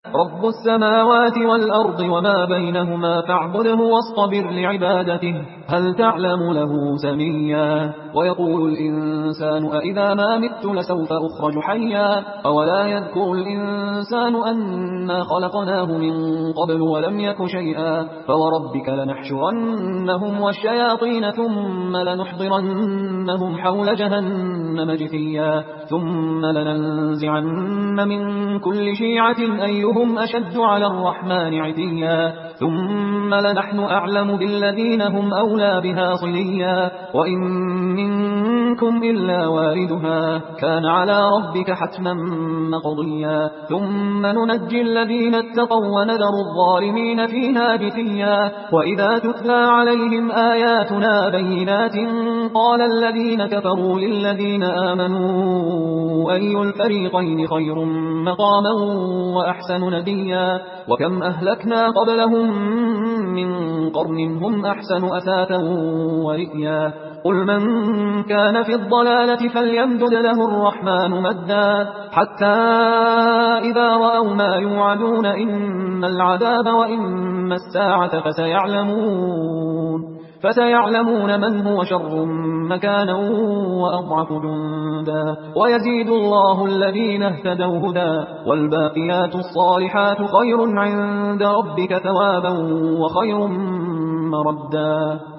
رب السماوات والأرض وما بينهما فاعبده واصطبر لعبادته هل تعلم له سميا ويقول الإنسان أإذا ما مت لسوف أخرج حيا أولا يذكر الإنسان أنا خلقناه من قبل ولم يك شيئا فوربك لنحشرنهم والشياطين ثم لنحضرنهم حول جهنم جثيا ثم لننزعن من كل شيعة أيهم أشد على الرحمن عتيا ثم لنحن أعلم بالذين هم أولى بها صليا وإن منكم إلا واردها كان على ربك حتما مقضيا ثم ننجي الذين اتقوا ونذر الظالمين فيها جثيا وإذا تتلى عليهم آياتنا بينات قال الذين كفروا للذين آمنوا أي الفريقين خير مقاما وأحسن نديا وكم أهلكنا قبلهم من قرن هم أحسن أثاثا ورئيا قل من كان في الضلالة فليمدد له الرحمن مدا حتى إذا رأوا ما يوعدون إما العذاب وإما الساعة فسيعلمون من هو شر مكانا وأضعف جندا ويزيد الله الذين اهتدوا هدى والباقيات الصالحات خير عند ربك ثوابا وخير مردا